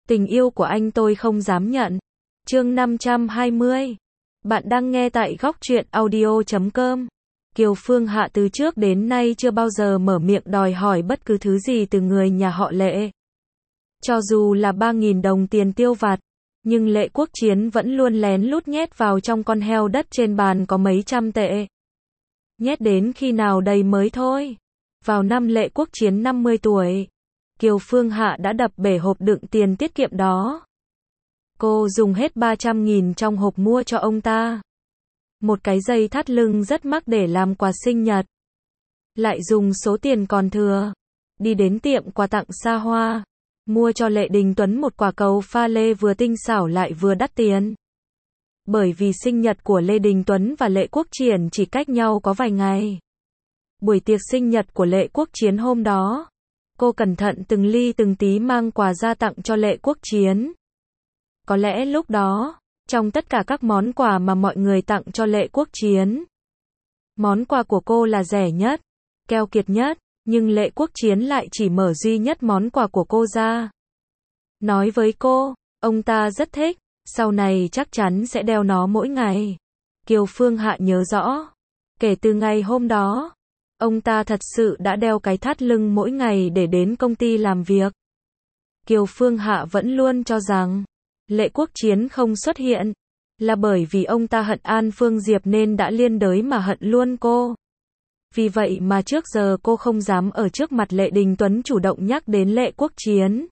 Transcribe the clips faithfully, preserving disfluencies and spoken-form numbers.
Tình yêu của anh tôi không dám nhận. Chương năm trăm hai mươi. Bạn đang nghe tại góc truyện audio chấm com. Kiều Phương Hạ từ trước đến nay chưa bao giờ mở miệng đòi hỏi bất cứ thứ gì từ người nhà họ Lệ. Cho dù là ba nghìn đồng tiền tiêu vặt, nhưng Lệ Quốc Chiến vẫn luôn lén lút nhét vào trong con heo đất trên bàn có mấy trăm tệ. Nhét đến khi nào đầy mới thôi. Vào năm Lệ Quốc Chiến năm mươi tuổi, Kiều Phương Hạ đã đập bể hộp đựng tiền tiết kiệm đó. Cô dùng hết ba trăm nghìn trong hộp mua cho ông ta một cái dây thắt lưng rất mắc để làm quà sinh nhật. Lại dùng số tiền còn thừa, đi đến tiệm quà tặng xa hoa, mua cho Lệ Đình Tuấn một quả cầu pha lê vừa tinh xảo lại vừa đắt tiền. Bởi vì sinh nhật của Lê Đình Tuấn và Lệ Quốc Triển chỉ cách nhau có vài ngày. Buổi tiệc sinh nhật của Lệ Quốc Chiến hôm đó, cô cẩn thận từng ly từng tí mang quà ra tặng cho Lệ Quốc Chiến. Có lẽ lúc đó, trong tất cả các món quà mà mọi người tặng cho Lệ Quốc Chiến, món quà của cô là rẻ nhất, keo kiệt nhất, nhưng Lệ Quốc Chiến lại chỉ mở duy nhất món quà của cô ra. Nói với cô, ông ta rất thích, sau này chắc chắn sẽ đeo nó mỗi ngày. Kiều Phương Hạ nhớ rõ, kể từ ngày hôm đó, ông ta thật sự đã đeo cái thắt lưng mỗi ngày để đến công ty làm việc. Kiều Phương Hạ vẫn luôn cho rằng, Lệ Quốc Chiến không xuất hiện, là bởi vì ông ta hận An Phương Diệp nên đã liên đới mà hận luôn cô. Vì vậy mà trước giờ cô không dám ở trước mặt Lệ Đình Tuấn chủ động nhắc đến Lệ Quốc Chiến.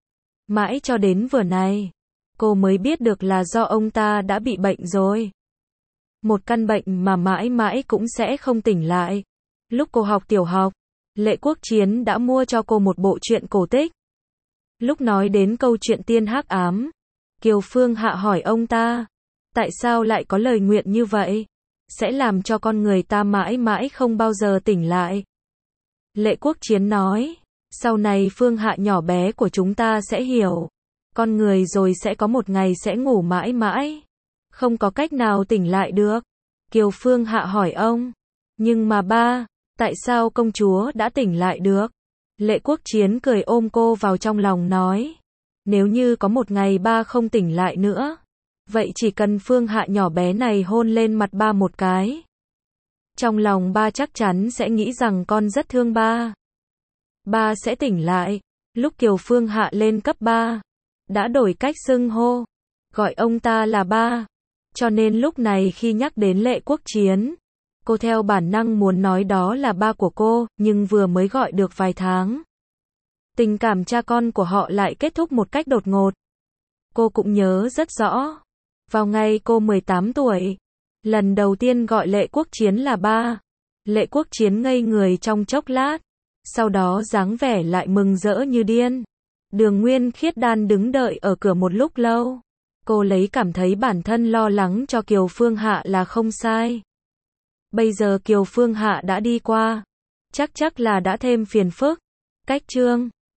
Mãi cho đến vừa này, cô mới biết được là do ông ta đã bị bệnh rồi. Một căn bệnh mà mãi mãi cũng sẽ không tỉnh lại. Lúc cô học tiểu học, Lệ Quốc Chiến đã mua cho cô một bộ truyện cổ tích. Lúc nói đến câu chuyện tiên hắc ám, Kiều Phương Hạ hỏi ông ta, tại sao lại có lời nguyện như vậy? Sẽ làm cho con người ta mãi mãi không bao giờ tỉnh lại. Lệ Quốc Chiến nói, sau này Phương Hạ nhỏ bé của chúng ta sẽ hiểu, con người rồi sẽ có một ngày sẽ ngủ mãi mãi, không có cách nào tỉnh lại được. Kiều Phương Hạ hỏi ông, nhưng mà ba, tại sao công chúa đã tỉnh lại được? Lệ Quốc Chiến cười ôm cô vào trong lòng nói, nếu như có một ngày ba không tỉnh lại nữa, vậy chỉ cần Phương Hạ nhỏ bé này hôn lên mặt ba một cái, trong lòng ba chắc chắn sẽ nghĩ rằng con rất thương ba. Ba sẽ tỉnh lại. Lúc Kiều Phương Hạ lên cấp ba, đã đổi cách xưng hô, gọi ông ta là ba. Cho nên lúc này khi nhắc đến Lệ Quốc Chiến, cô theo bản năng muốn nói đó là ba của cô, nhưng vừa mới gọi được vài tháng, tình cảm cha con của họ lại kết thúc một cách đột ngột. Cô cũng nhớ rất rõ, vào ngày cô mười tám tuổi, lần đầu tiên gọi Lệ Quốc Chiến là ba, Lệ Quốc Chiến ngây người trong chốc lát, sau đó dáng vẻ lại mừng rỡ như điên. Đường Nguyên Khiết Đan đứng đợi ở cửa một lúc lâu. Cô lấy cảm thấy bản thân lo lắng cho Kiều Phương Hạ là không sai. Bây giờ Kiều Phương Hạ đã đi qua, chắc chắc là đã thêm phiền phức. Cách chương